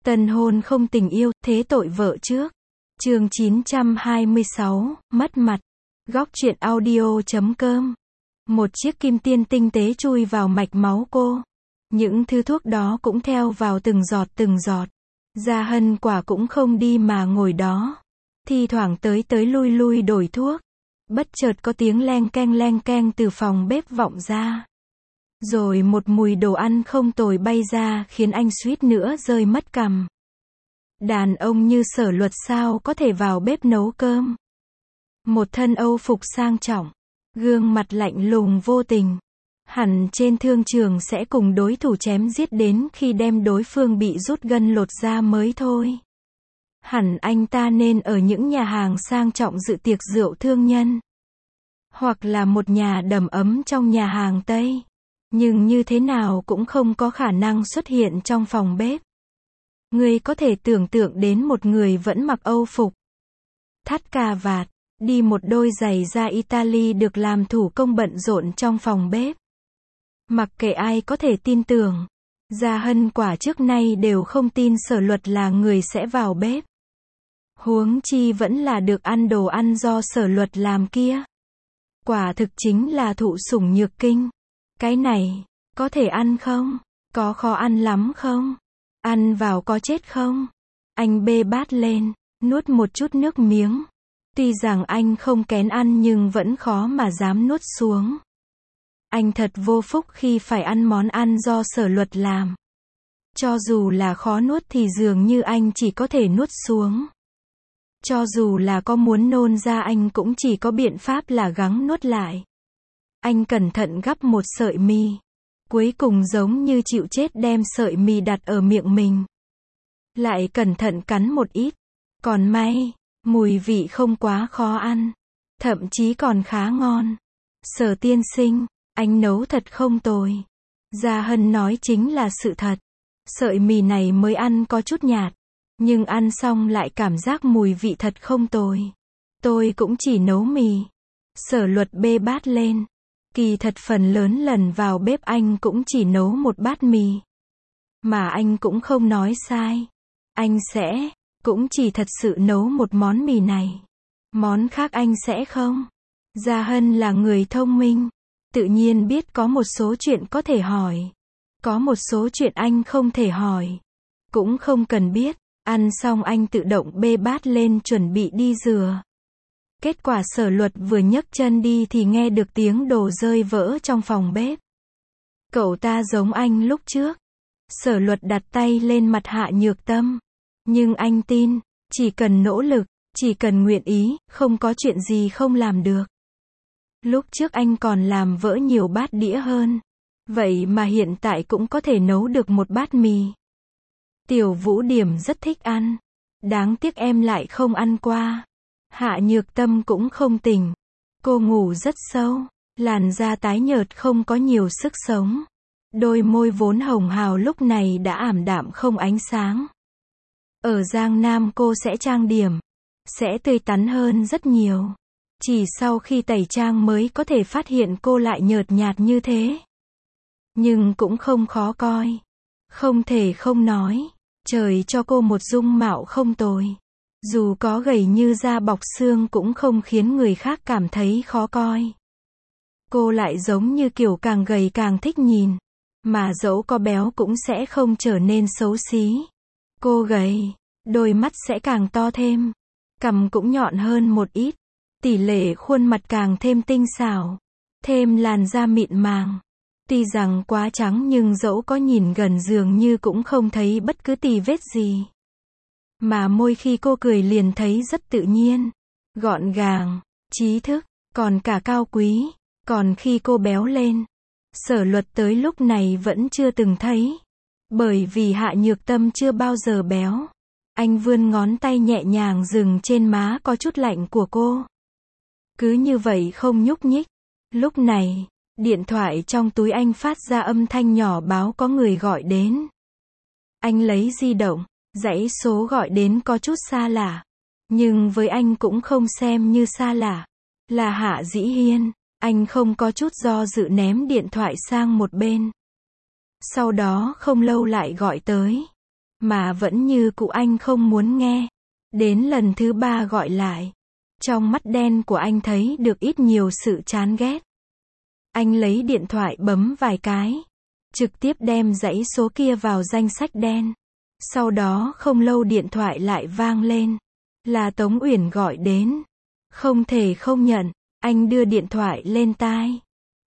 Tân hôn không tình yêu, thế tội vợ trước. Chương 926, mất mặt. Góc truyện audio.com. Một chiếc kim tiêm tinh tế chui vào mạch máu cô. Những thứ thuốc đó cũng theo vào từng giọt từng giọt. Gia Hân quả cũng không đi mà ngồi đó. Thi thoảng tới tới lui lui đổi thuốc. Bất chợt có tiếng leng keng từ phòng bếp vọng ra. Rồi một mùi đồ ăn không tồi bay ra khiến anh suýt nữa rơi mất cằm. Đàn ông như Sở Luật sao có thể vào bếp nấu cơm. Một thân Âu phục sang trọng, gương mặt lạnh lùng vô tình. Hẳn trên thương trường sẽ cùng đối thủ chém giết đến khi đem đối phương bị rút gân lột da mới thôi. Hẳn anh ta nên ở những nhà hàng sang trọng dự tiệc rượu thương nhân. Hoặc là một nhà đầm ấm trong nhà hàng Tây. Nhưng như thế nào cũng không có khả năng xuất hiện trong phòng bếp. Ngươi có thể tưởng tượng đến một người vẫn mặc Âu phục, thắt cà vạt, đi một đôi giày da Italy được làm thủ công bận rộn trong phòng bếp. Mặc kệ ai có thể tin tưởng, Gia Hân quả trước nay đều không tin Sở Luật là người sẽ vào bếp. Huống chi vẫn là được ăn đồ ăn do Sở Luật làm kia. Quả thực chính là thụ sủng nhược kinh. Cái này, có thể ăn không? Có khó ăn lắm không? Ăn vào có chết không? Anh bê bát lên, nuốt một chút nước miếng. Tuy rằng anh không kén ăn nhưng vẫn khó mà dám nuốt xuống. Anh thật vô phúc khi phải ăn món ăn do Sở Luật làm. Cho dù là khó nuốt thì dường như anh chỉ có thể nuốt xuống. Cho dù là có muốn nôn ra anh cũng chỉ có biện pháp là gắng nuốt lại. Anh cẩn thận gắp một sợi mì. Cuối cùng giống như chịu chết đem sợi mì đặt ở miệng mình. Lại cẩn thận cắn một ít. Còn may, mùi vị không quá khó ăn. Thậm chí còn khá ngon. Sở tiên sinh, anh nấu thật không tồi. Gia Hân nói chính là sự thật. Sợi mì này mới ăn có chút nhạt. Nhưng ăn xong lại cảm giác mùi vị thật không tồi. Tôi cũng chỉ nấu mì. Sở Luật bê bát lên. Kỳ thật phần lớn lần vào bếp anh cũng chỉ nấu một bát mì. Mà anh cũng không nói sai. Anh sẽ, cũng chỉ thật sự nấu một món mì này. Món khác anh sẽ không. Gia Hân là người thông minh. Tự nhiên biết có một số chuyện có thể hỏi. Có một số chuyện anh không thể hỏi. Cũng không cần biết. Ăn xong anh tự động bê bát lên chuẩn bị đi rửa. Kết quả Sở Luật vừa nhấc chân đi thì nghe được tiếng đồ rơi vỡ trong phòng bếp. Cậu ta giống anh lúc trước. Sở Luật đặt tay lên mặt Hạ Nhược Tâm. Nhưng anh tin, chỉ cần nỗ lực, chỉ cần nguyện ý, không có chuyện gì không làm được. Lúc trước anh còn làm vỡ nhiều bát đĩa hơn. Vậy mà hiện tại cũng có thể nấu được một bát mì. Tiểu Vũ Điểm rất thích ăn. Đáng tiếc em lại không ăn qua. Hạ Nhược Tâm cũng không tỉnh. Cô ngủ rất sâu. Làn da tái nhợt không có nhiều sức sống. Đôi môi vốn hồng hào lúc này đã ảm đạm không ánh sáng. Ở Giang Nam cô sẽ trang điểm. Sẽ tươi tắn hơn rất nhiều. Chỉ sau khi tẩy trang mới có thể phát hiện cô lại nhợt nhạt như thế. Nhưng cũng không khó coi. Không thể không nói. Trời cho cô một dung mạo không tồi. Dù có gầy như da bọc xương cũng không khiến người khác cảm thấy khó coi. Cô lại giống như kiểu càng gầy càng thích nhìn. Mà dẫu có béo cũng sẽ không trở nên xấu xí. Cô gầy, đôi mắt sẽ càng to thêm. Cằm cũng nhọn hơn một ít. Tỷ lệ khuôn mặt càng thêm tinh xảo. Thêm làn da mịn màng. Tuy rằng quá trắng nhưng dẫu có nhìn gần dường như cũng không thấy bất cứ tì vết gì. Mà môi khi cô cười liền thấy rất tự nhiên, gọn gàng, trí thức, còn cả cao quý. Còn khi cô béo lên, Sở Luật tới lúc này vẫn chưa từng thấy. Bởi vì Hạ Nhược Tâm chưa bao giờ béo. Anh vươn ngón tay nhẹ nhàng dừng trên má có chút lạnh của cô. Cứ như vậy không nhúc nhích. Lúc này, điện thoại trong túi anh phát ra âm thanh nhỏ báo có người gọi đến. Anh lấy di động. Dãy số gọi đến có chút xa lạ. Nhưng với anh cũng không xem như xa lạ. Là Hạ Dĩ Hiên. Anh không có chút do dự ném điện thoại sang một bên. Sau đó không lâu lại gọi tới. Mà vẫn như cũ anh không muốn nghe. Đến lần thứ 3 gọi lại. Trong mắt đen của anh thấy được ít nhiều sự chán ghét. Anh lấy điện thoại bấm vài cái. Trực tiếp đem dãy số kia vào danh sách đen. Sau đó không lâu điện thoại lại vang lên. Là Tống Uyển gọi đến. Không thể không nhận. Anh đưa điện thoại lên tai.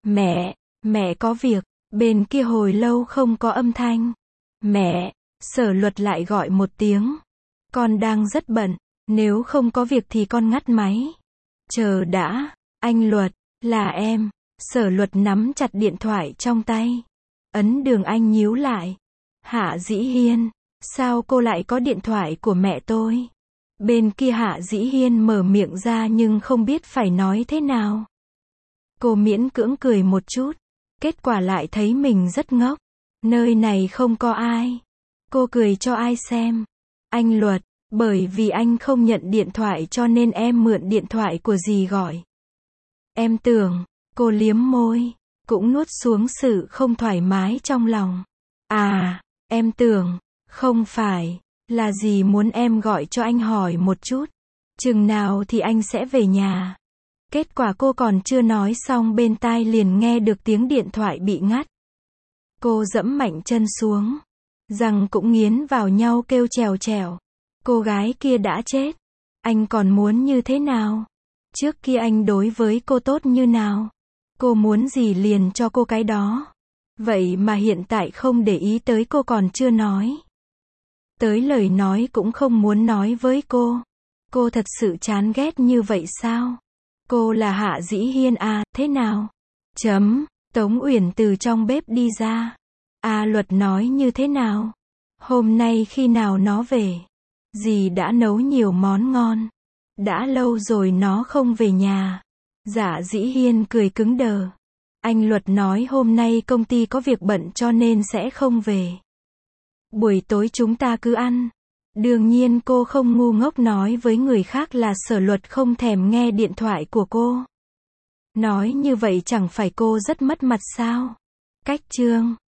Mẹ có việc. Bên kia hồi lâu không có âm thanh. Mẹ, Sở Luật lại gọi một tiếng. Con đang rất bận. Nếu không có việc thì con ngắt máy. Chờ đã, anh Luật, là em. Sở Luật nắm chặt điện thoại trong tay. Ấn Đường Anh nhíu lại. Hạ Dĩ Hiên, sao cô lại có điện thoại của mẹ tôi? Bên kia Hạ Dĩ Hiên mở miệng ra nhưng không biết phải nói thế nào. Cô miễn cưỡng cười một chút. Kết quả lại thấy mình rất ngốc. Nơi này không có ai. Cô cười cho ai xem? Anh Luật, bởi vì anh không nhận điện thoại cho nên em mượn điện thoại của dì gọi. Em tưởng, cô liếm môi, cũng nuốt xuống sự không thoải mái trong lòng. À, em tưởng, không phải, là dì muốn em gọi cho anh hỏi một chút. Chừng nào thì anh sẽ về nhà. Kết quả cô còn chưa nói xong bên tai liền nghe được tiếng điện thoại bị ngắt. Cô giẫm mạnh chân xuống. Răng cũng nghiến vào nhau kêu trèo trèo. Cô gái kia đã chết. Anh còn muốn như thế nào? Trước kia anh đối với cô tốt như nào? Cô muốn gì liền cho cô cái đó. Vậy mà hiện tại không để ý tới cô còn chưa nói. Tới lời nói cũng không muốn nói với cô. Cô thật sự chán ghét như vậy sao? Cô là Hạ Dĩ Hiên à, thế nào? Tống Uyển từ trong bếp đi ra. Luật nói như thế nào? Hôm nay khi nào nó về? Dì đã nấu nhiều món ngon. Đã lâu rồi nó không về nhà. Dạ Dĩ Hiên cười cứng đờ. Anh Luật nói hôm nay công ty có việc bận cho nên sẽ không về. Buổi tối chúng ta cứ ăn. Đương nhiên cô không ngu ngốc nói với người khác là Sở Luật không thèm nghe điện thoại của cô. Nói như vậy chẳng phải cô rất mất mặt sao? Cách chương